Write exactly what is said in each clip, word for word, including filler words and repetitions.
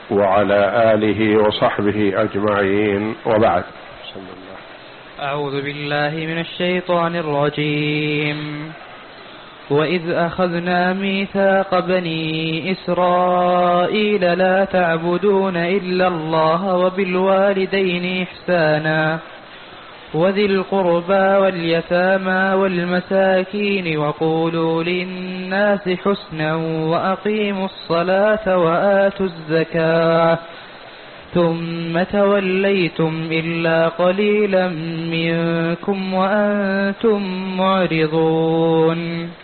وعلى آله وصحبه أجمعين، وبعد. بسم الله. أعوذ بالله من الشيطان الرجيم. وإذ أخذنا ميثاق بني إسرائيل لا تعبدون إلا الله وبالوالدين إحسانا وذي القربى واليتامى والمساكين وقولوا للناس حسنا وأقيموا الصلاة وآتوا الزكاة ثم توليتم إلا قليلا منكم وأنتم معرضون.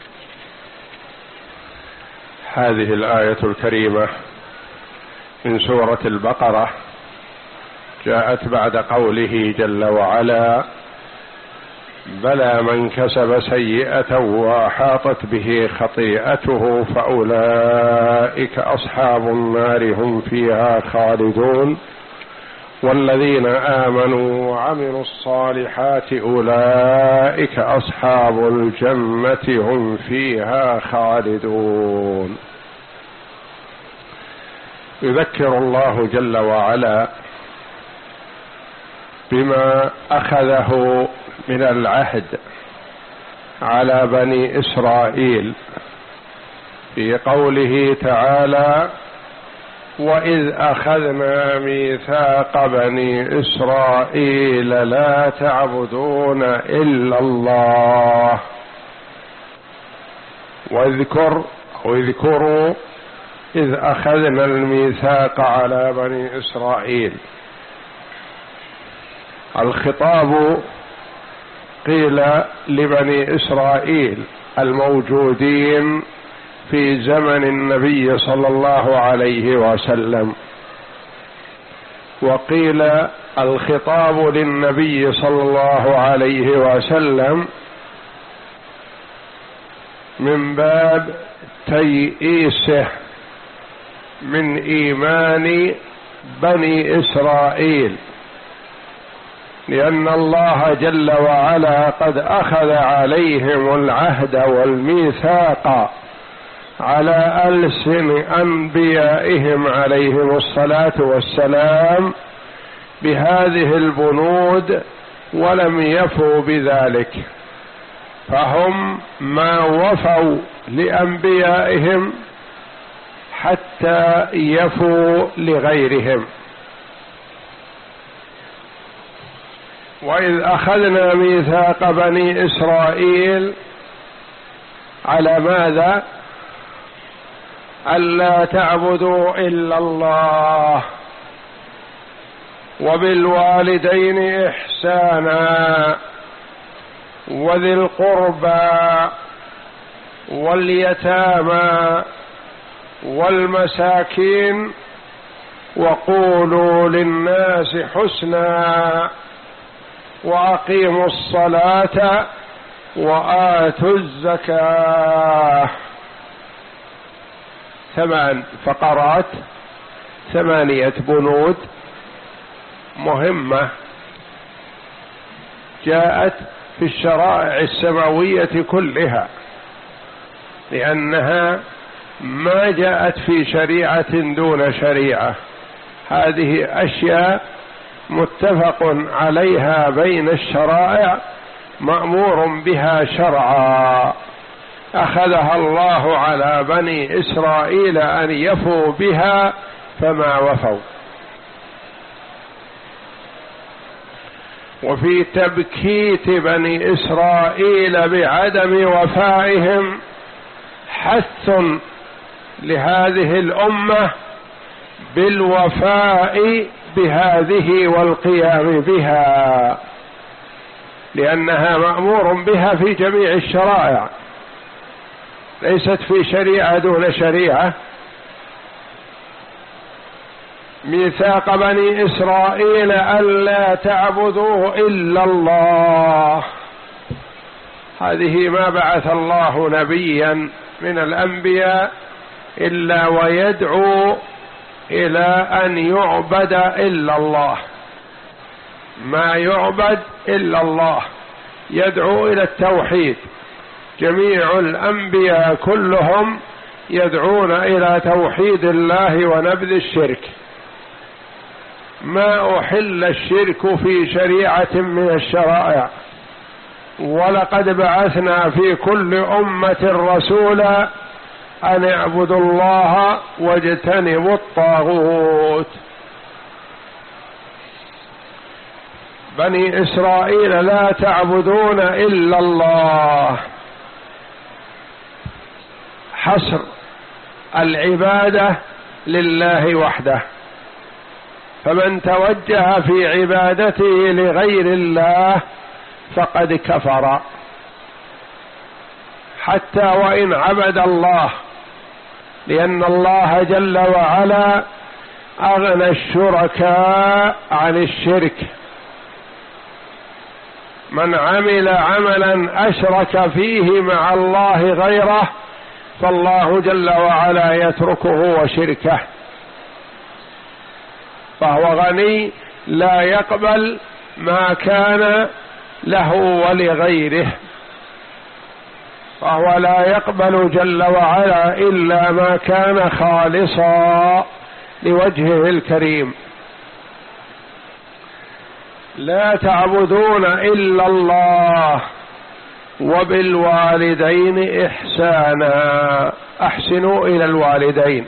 هذه الآية الكريمة من سورة البقرة جاءت بعد قوله جل وعلا: بلى من كسب سيئة وأحاطت به خطيئته فأولئك أصحاب النار هم فيها خالدون والذين آمنوا وعملوا الصالحات أولئك أصحاب الجنة هم فيها خالدون. يذكر الله جل وعلا بما أخذه من العهد على بني إسرائيل في قوله تعالى: وإذ أخذنا ميثاق بني إسرائيل لا تعبدون إلا الله. واذكر واذكروا إذ أخذنا الميثاق على بني إسرائيل. الخطاب قيل لبني إسرائيل الموجودين في زمن النبي صلى الله عليه وسلم، وقيل الخطاب للنبي صلى الله عليه وسلم من باب تيئيسه من إيمان بني إسرائيل، لأن الله جل وعلا قد أخذ عليهم العهد والميثاق على ألسن أنبيائهم عليهم الصلاة والسلام بهذه البنود ولم يفوا بذلك، فهم ما وفوا لأنبيائهم حتى يفوا لغيرهم. وإذ أخذنا ميثاق بني إسرائيل على ماذا؟ ألا تعبدوا إلا الله وبالوالدين إحسانا وذي القربى واليتامى والمساكين وقولوا للناس حسنا وأقيموا الصلاة وآتوا الزكاة. ثمان فقرات، ثمانية بنود مهمة جاءت في الشرائع السماوية كلها، لأنها ما جاءت في شريعة دون شريعة. هذه أشياء متفق عليها بين الشرائع مأمور بها شرعا، أخذها الله على بني إسرائيل أن يفوا بها فما وفوا. وفي تبكيت بني إسرائيل بعدم وفائهم حث لهذه الأمة بالوفاء بهذه والقيام بها، لأنها مأمور بها في جميع الشرائع، ليست في شريعة دون شريعة. ميثاق بني إسرائيل ألا تعبدوا إلا الله، هذه ما بعث الله نبيا من الأنبياء إلا ويدعو إلى أن يعبد إلا الله، ما يعبد إلا الله، يدعو إلى التوحيد. جميع الأنبياء كلهم يدعون إلى توحيد الله ونبذ الشرك، ما أحل الشرك في شريعة من الشرائع، ولقد بعثنا في كل أمة رسولا أن اعبدوا الله واجتنبوا الطاغوت. بني إسرائيل لا تعبدون إلا الله، حصر العبادة لله وحده، فمن توجه في عبادته لغير الله فقد كفر، حتى وإن عبد الله، لأن الله جل وعلا أغنى الشركاء عن الشرك. من عمل عملا أشرك فيه مع الله غيره فالله جل وعلا يتركه وشركه، فهو غني لا يقبل ما كان له ولغيره، فهو لا يقبل جل وعلا إلا ما كان خالصا لوجهه الكريم. لا تعبدون إلا الله وبالوالدين إحسانا، أحسنوا إلى الوالدين.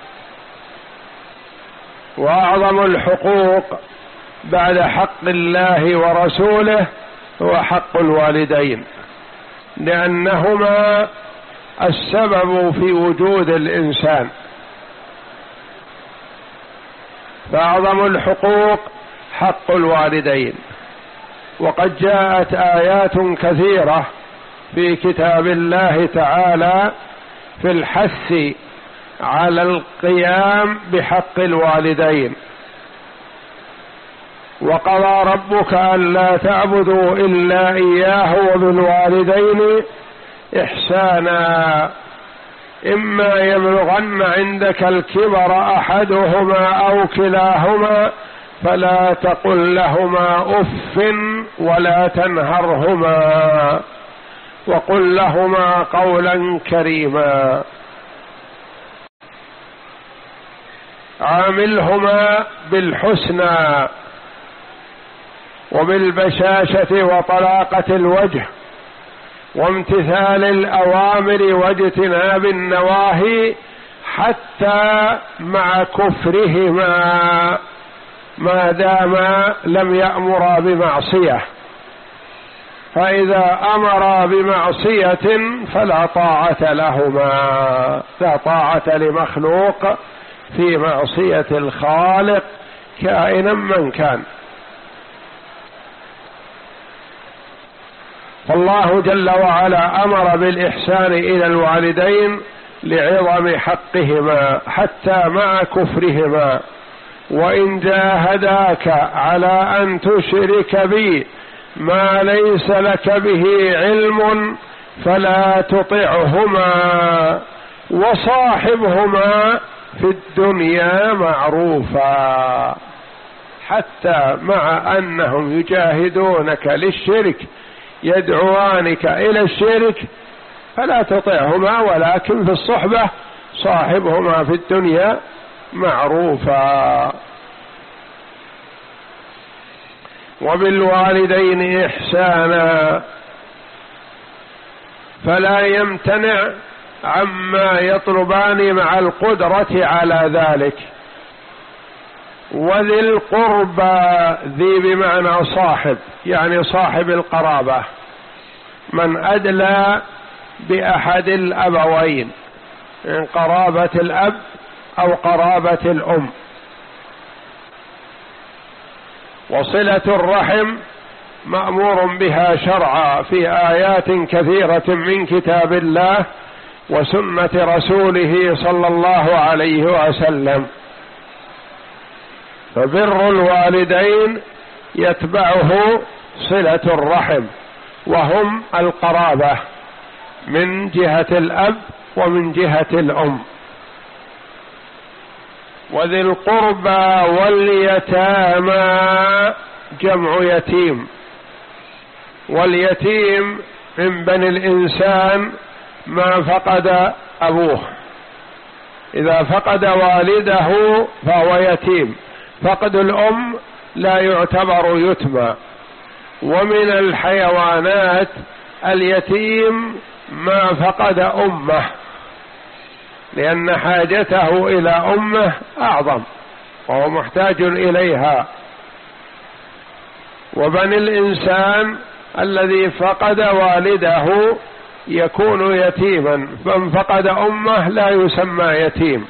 وأعظم الحقوق بعد حق الله ورسوله هو حق الوالدين، لأنهما السبب في وجود الإنسان. فأعظم الحقوق حق الوالدين، وقد جاءت آيات كثيرة في كتاب الله تعالى في الحث على القيام بحق الوالدين. وقضى ربك ألا تعبدوا إلا إياه وبالوالدين إحسانا، إما يبلغن عندك الكبر أحدهما أو كلاهما فلا تقل لهما أف ولا تنهرهما وقل لهما قولا كريما. عاملهما بالحسنى وبالبشاشة وطلاقة الوجه وامتثال الأوامر واجتناب النواهي، حتى مع كفرهما ما داما لم يأمرا بمعصية، فإذا أمرا بمعصية فلا طاعة لهما، لا طاعة لمخلوق في معصية الخالق كائنا من كان. فالله جل وعلا أمر بالإحسان إلى الوالدين لعظم حقهما حتى مع كفرهما. وإن جاهداك على أن تشرك بي ما ليس لك به علم فلا تطعهما وصاحبهما في الدنيا معروفا. حتى مع أنهم يجاهدونك للشرك يدعوانك إلى الشرك فلا تطعهما، ولكن في الصحبة صاحبهما في الدنيا معروفا. وبالوالدين إحسانا، فلا يمتنع عما يطلبان مع القدرة على ذلك. وذي القربى، ذي بمعنى صاحب، يعني صاحب القرابة، من أدلى بأحد الأبوين من قرابة الأب أو قرابة الأم. وصلة الرحم مأمور بها شرعا في آيات كثيرة من كتاب الله وسنة رسوله صلى الله عليه وسلم. فبر الوالدين يتبعه صلة الرحم، وهم القرابة من جهة الأب ومن جهة الأم. وذي القربى واليتامى جمع يتيم، واليتيم من بني الإنسان ما فقد أبوه، إذا فقد والده فهو يتيم، فقد الأم لا يعتبر يتمى. ومن الحيوانات اليتيم ما فقد أمه، لأن حاجته إلى أمه أعظم وهو محتاج إليها. وبني الإنسان الذي فقد والده يكون يتيما، من فقد أمه لا يسمى يتيم،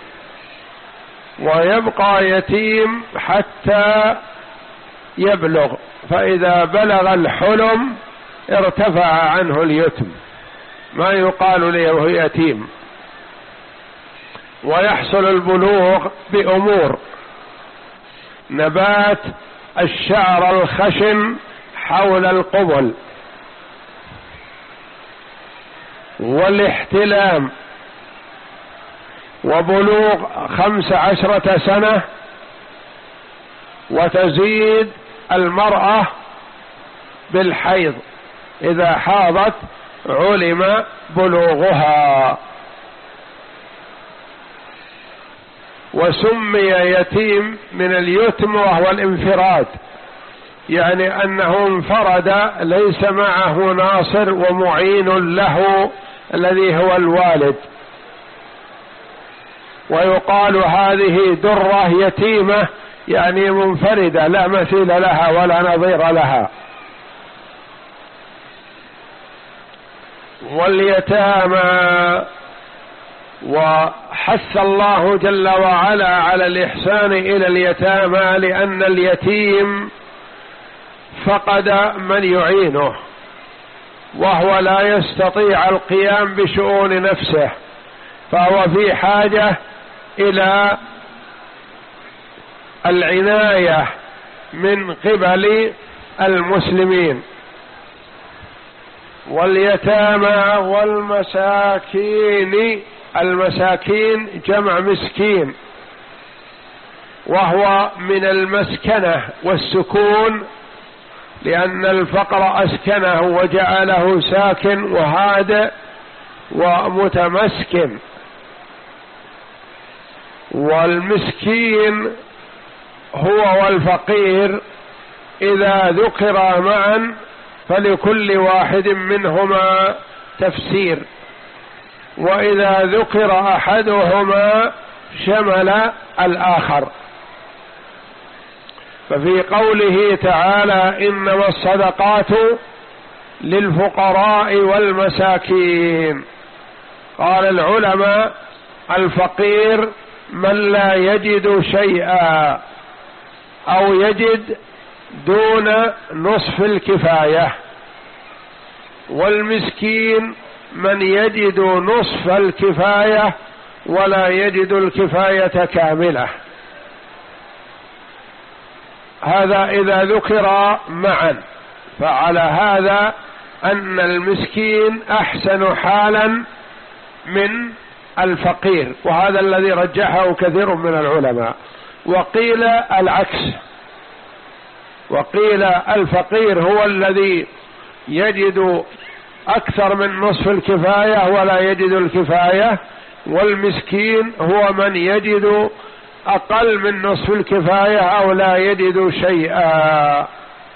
ويبقى يتيم حتى يبلغ، فإذا بلغ الحلم ارتفع عنه اليتم، ما يقال له يتيم. ويحصل البلوغ بأمور: نبات الشعر الخشن حول القبل، والاحتلام، وبلوغ خمس عشرة سنة، وتزيد المرأة بالحيض، إذا حاضت علم بلوغها. وسمي يتيم من اليتم وهو الانفراد، يعني أنه انفرد ليس معه ناصر ومعين له الذي هو الوالد. ويقال هذه درة يتيمة، يعني منفردة لا مثيل لها ولا نظير لها. واليتامى، وحث الله جل وعلا على الإحسان إلى اليتامى، لأن اليتيم فقد من يعينه، وهو لا يستطيع القيام بشؤون نفسه، فهو في حاجة إلى العناية من قبل المسلمين. واليتامى والمساكين، المساكين جمع مسكين، وهو من المسكنة والسكون، لأن الفقر أسكنه وجعله ساكن وهادئ ومتمسكن. والمسكين هو والفقير إذا ذكر معا فلكل واحد منهما تفسير، وإذا ذكر أحدهما شمل الآخر. ففي قوله تعالى إنما الصدقات للفقراء والمساكين، قال العلماء الفقير من لا يجد شيئا أو يجد دون نصف الكفاية، والمسكين من يجد نصف الكفاية ولا يجد الكفاية كاملة. هذا إذا ذكر معا، فعلى هذا أن المسكين أحسن حالا من الفقير، وهذا الذي رجحه كثير من العلماء. وقيل العكس، وقيل الفقير هو الذي يجد أكثر من نصف الكفاية ولا يجد الكفاية، والمسكين هو من يجد أقل من نصف الكفاية أو لا يجد شيئا.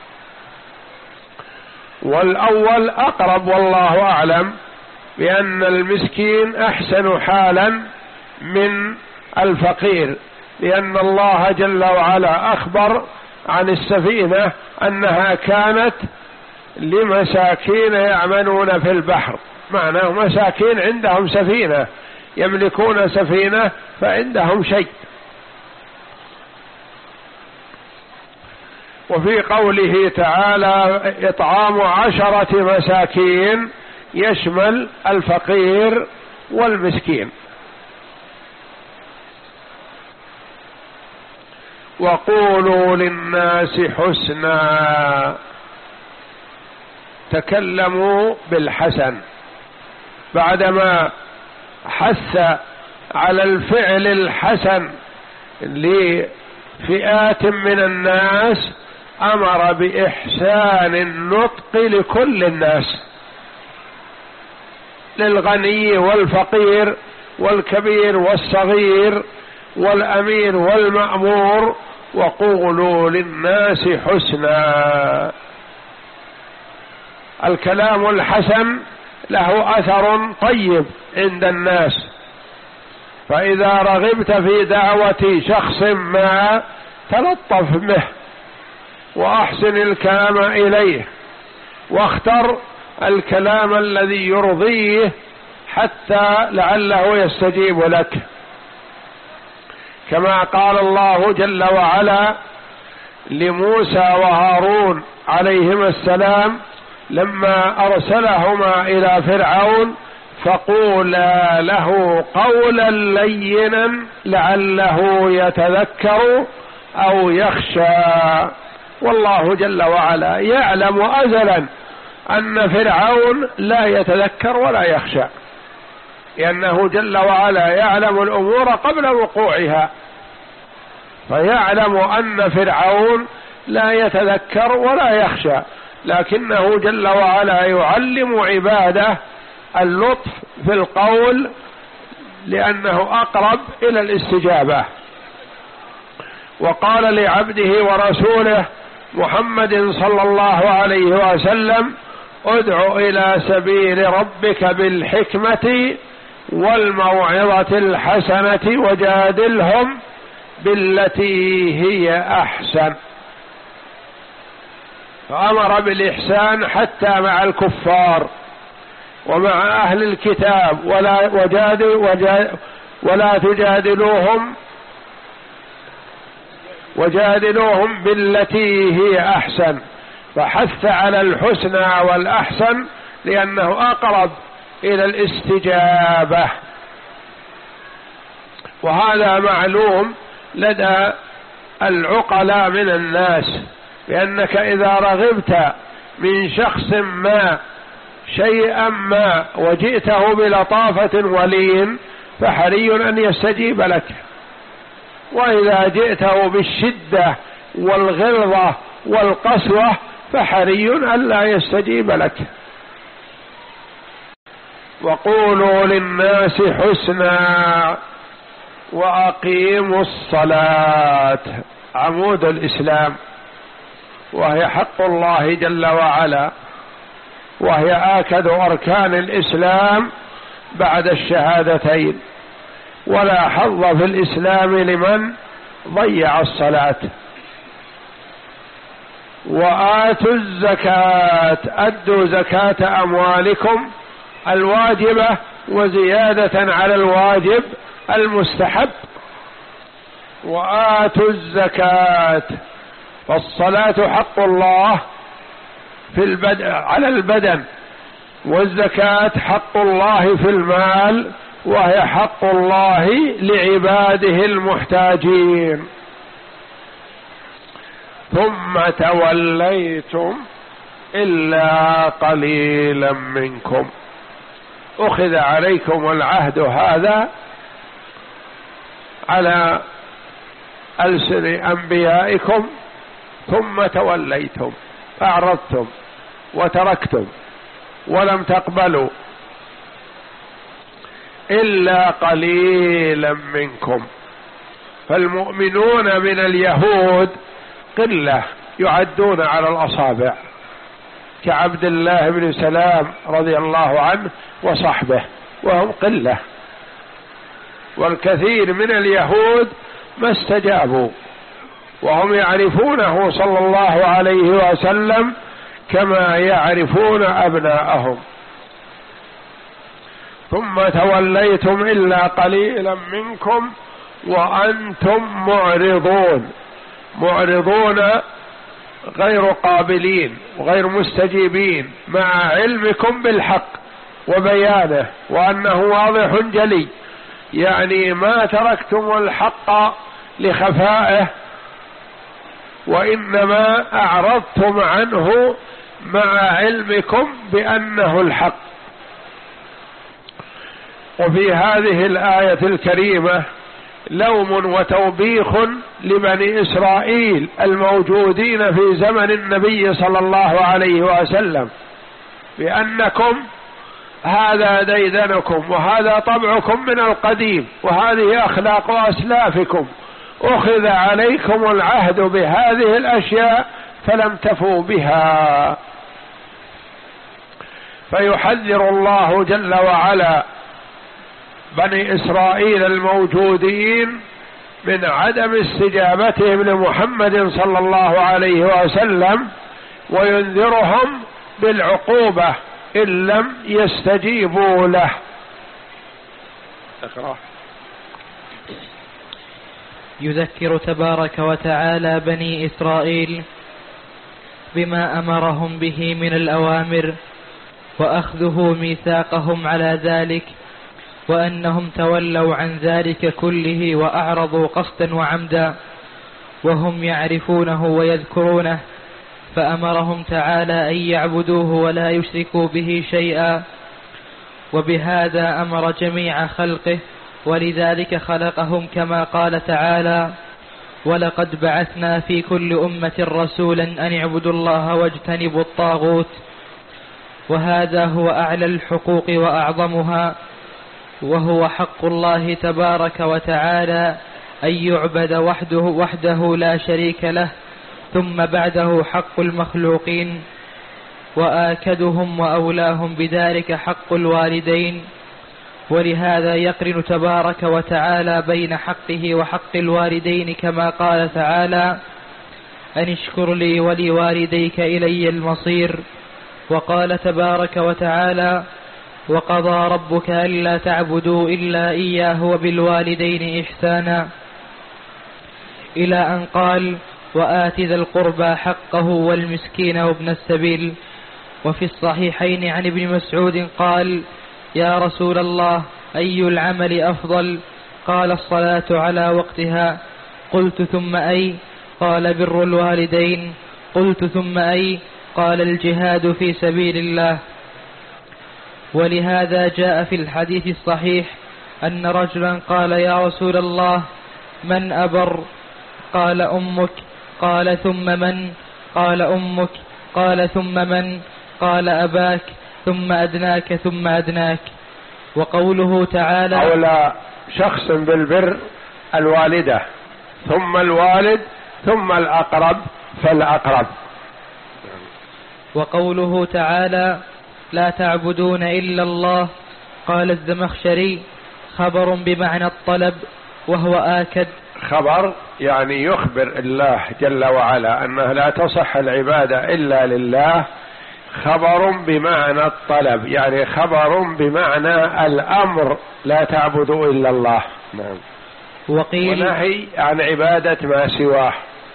والأول أقرب والله أعلم، بأن المسكين أحسن حالا من الفقير، لأن الله جل وعلا أخبر عن السفينة أنها كانت لمساكين يعملون في البحر، معناه مساكين عندهم سفينة، يملكون سفينة فعندهم شيء. وفي قوله تعالى إطعام عشرة مساكين يشمل الفقير والمسكين. وقولوا للناس حسنا، تكلموا بالحسن بعدما حث على الفعل الحسن لفئات من الناس، أمر بإحسان النطق لكل الناس، للغني والفقير والكبير والصغير والأمير والمأمور وقولوا للناس حسنا. الكلام الحسن له أثر طيب عند الناس، فإذا رغبت في دعوة شخص ما تلطف به وأحسن الكلام إليه، واختر الكلام الذي يرضيه حتى لعله يستجيب لك، كما قال الله جل وعلا لموسى وهارون عليهما السلام لما أرسلهما إلى فرعون: فقولا له قولا لينا لعله يتذكر أو يخشى. والله جل وعلا يعلم أزلا أن فرعون لا يتذكر ولا يخشى، لأنه جل وعلا يعلم الأمور قبل وقوعها، فيعلم أن فرعون لا يتذكر ولا يخشى، لكنه جل وعلا يعلم عباده اللطف في القول لأنه أقرب إلى الاستجابة. وقال لعبده ورسوله محمد صلى الله عليه وسلم: ادع إلى سبيل ربك بالحكمة والموعظة الحسنة وجادلهم بالتي هي أحسن. فأمر بالإحسان حتى مع الكفار ومع أهل الكتاب، ولا, وجادل وجا ولا تجادلوهم وجادلوهم بالتي هي أحسن، فحث على الحسنى والأحسن لأنه أقرب إلى الاستجابة. وهذا معلوم لدى العقلاء من الناس، لأنك إذا رغبت من شخص ما شيئا ما وجئته بلطافة ولين فحري أن يستجيب لك، وإذا جئته بالشدة والغلظة والقسوة فحري أن لا يستجيب لك. وقولوا للناس حسنا وأقيموا الصلاة، عمود الإسلام، وهي حق الله جل وعلا، وهي آكد أركان الإسلام بعد الشهادتين، ولا حظ في الإسلام لمن ضيع الصلاة. وآتوا الزكاة، أدوا زكاة أموالكم الواجبة وزيادة على الواجب المستحب. وآتوا الزكاة، فالصلاة حق الله في البدن على البدن، والزكاة حق الله في المال، وهي حق الله لعباده المحتاجين. ثم توليتم إلا قليلا منكم، أخذ عليكم العهد هذا على ألسن أنبيائكم، ثم توليتم، أعرضتم وتركتم ولم تقبلوا، إلا قليلا منكم. فالمؤمنون من اليهود قلة يعدون على الأصابع، كعبد الله بن سلام رضي الله عنه وصحبه، وهم قلة. والكثير من اليهود ما استجابوا، وهم يعرفونه صلى الله عليه وسلم كما يعرفون أبناءهم. ثم توليتم إلا قليلا منكم وأنتم معرضون، معرضون غير قابلين وغير مستجيبين، مع علمكم بالحق وبيانه وأنه واضح جلي، يعني ما تركتم الحق لخفائه، وإنما أعرضتم عنه مع علمكم بأنه الحق. وفي هذه الآية الكريمة لوم وتوبيخ لبني إسرائيل الموجودين في زمن النبي صلى الله عليه وسلم، بأنكم هذا ديدنكم وهذا طبعكم من القديم، وهذه أخلاق أسلافكم، أخذ عليكم العهد بهذه الأشياء فلم تفوا بها. فيحذر الله جل وعلا بني إسرائيل الموجودين من عدم استجابتهم لمحمد صلى الله عليه وسلم، وينذرهم بالعقوبة إن لم يستجيبوا له. اقرأ. يذكر تبارك وتعالى بني إسرائيل بما أمرهم به من الأوامر، وأخذه ميثاقهم على ذلك، وأنهم تولوا عن ذلك كله وأعرضوا قصدا وعمدا وهم يعرفونه ويذكرونه، فأمرهم تعالى أن يعبدوه ولا يشركوا به شيئا، وبهذا أمر جميع خلقه، ولذلك خلقهم كما قال تعالى: ولقد بعثنا في كل أمة رسولا أن اعبدوا الله واجتنبوا الطاغوت. وهذا هو أعلى الحقوق وأعظمها، وهو حق الله تبارك وتعالى أن يعبد وحده, وحده لا شريك له، ثم بعده حق المخلوقين، وآكدهم وأولاهم بذلك حق الوالدين. ولهذا يقرن تبارك وتعالى بين حقه وحق الوالدين، كما قال تعالى: أن اشكر لي ولوالديك إلي المصير. وقال تبارك وتعالى: وقضى ربك ألا تعبدوا إلا إياه وبالوالدين إحسانا، إلى أن قال: وآت ذا القربى حقه والمسكين وابن السبيل. وفي الصحيحين عن ابن مسعود قال: يا رسول الله، أي العمل أفضل؟ قال: الصلاة على وقتها. قلت: ثم أي؟ قال: بر الوالدين. قلت: ثم أي؟ قال: الجهاد في سبيل الله. ولهذا جاء في الحديث الصحيح أن رجلا قال: يا رسول الله، من أبر؟ قال: أمك. قال: ثم من؟ قال: أمك. قال: ثم من؟ قال: أباك. ثم أدناك ثم أدناك. وقوله تعالى: أولى شخص بالبر الوالدة، ثم الوالد، ثم الأقرب فالأقرب. وقوله تعالى: لا تعبدون إلا الله. قال الزمخشري: خبر بمعنى الطلب، وهو آكد. خبر يعني يخبر الله جل وعلا أنها لا تصح العبادة إلا لله. خبر بمعنى الطلب يعني خبر بمعنى الأمر، لا تعبدوا إلا الله. نعم. وقيل ونهي عن عبادة ما سواه.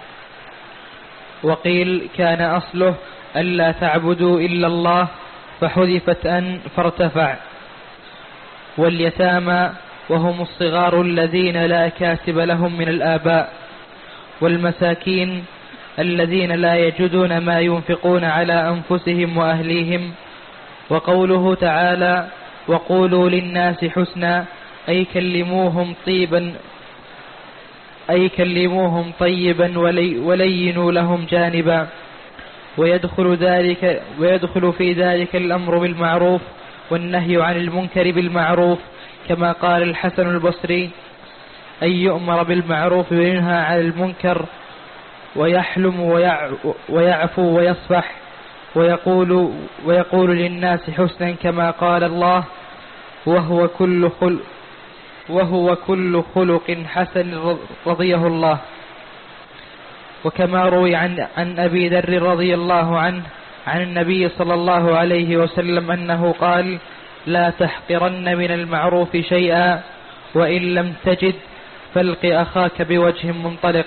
وقيل كان أصله ألا تعبدوا إلا الله، فحذفت أن فارتفع. واليتامى وهم الصغار الذين لا كاتب لهم من الآباء، والمساكين الذين لا يجدون ما ينفقون على أنفسهم وأهليهم. وقوله تعالى: وقولوا للناس حسنا، أي كلموهم طيبا أي كلموهم طيبا ولي ولينوا لهم جانبا. ويدخل ذلك ويدخل في ذلك الأمر بالمعروف والنهي عن المنكر بالمعروف، كما قال الحسن البصري: أن يؤمر بالمعروف وينهى عن المنكر، ويحلم ويعفو ويصفح، ويقول, ويقول للناس حسنا، كما قال الله: وهو كل خلق وهو كل خلق حسن رضيه الله. وكما روي عن, عن أبي ذر رضي الله عنه عن النبي صلى الله عليه وسلم أنه قال: لا تحقرن من المعروف شيئا، وإن لم تجد فالق أخاك بوجه منطلق.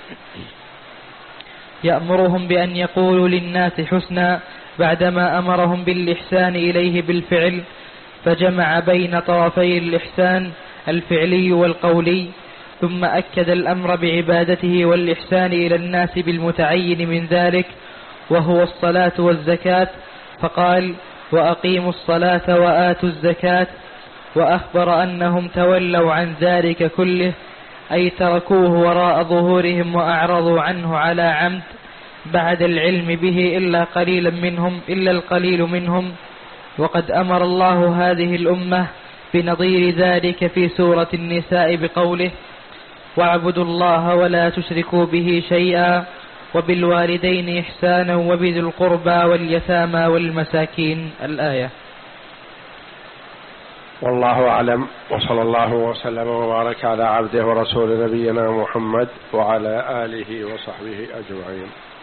يأمرهم بأن يقولوا للناس حسنا بعدما أمرهم بالإحسان إليه بالفعل، فجمع بين طرفي الإحسان الفعلي والقولي، ثم أكد الأمر بعبادته والإحسان إلى الناس بالمتعين من ذلك، وهو الصلاة والزكاة، فقال: وأقيموا الصلاة وآتوا الزكاة. وأخبر أنهم تولوا عن ذلك كله، أي تركوه وراء ظهورهم وأعرضوا عنه على عمد بعد العلم به إلا قليلا منهم إلا القليل منهم. وقد أمر الله هذه الأمة بنظير ذلك في سورة النساء بقوله: واعبدوا الله ولا تشركوا به شيئا وبالوالدين إحسانا وبذي القربى واليتامى والمساكين. الآية. والله أعلم، وصلى الله وسلم وبارك على عبده ورسول نبينا محمد وعلى آله وصحبه أجمعين.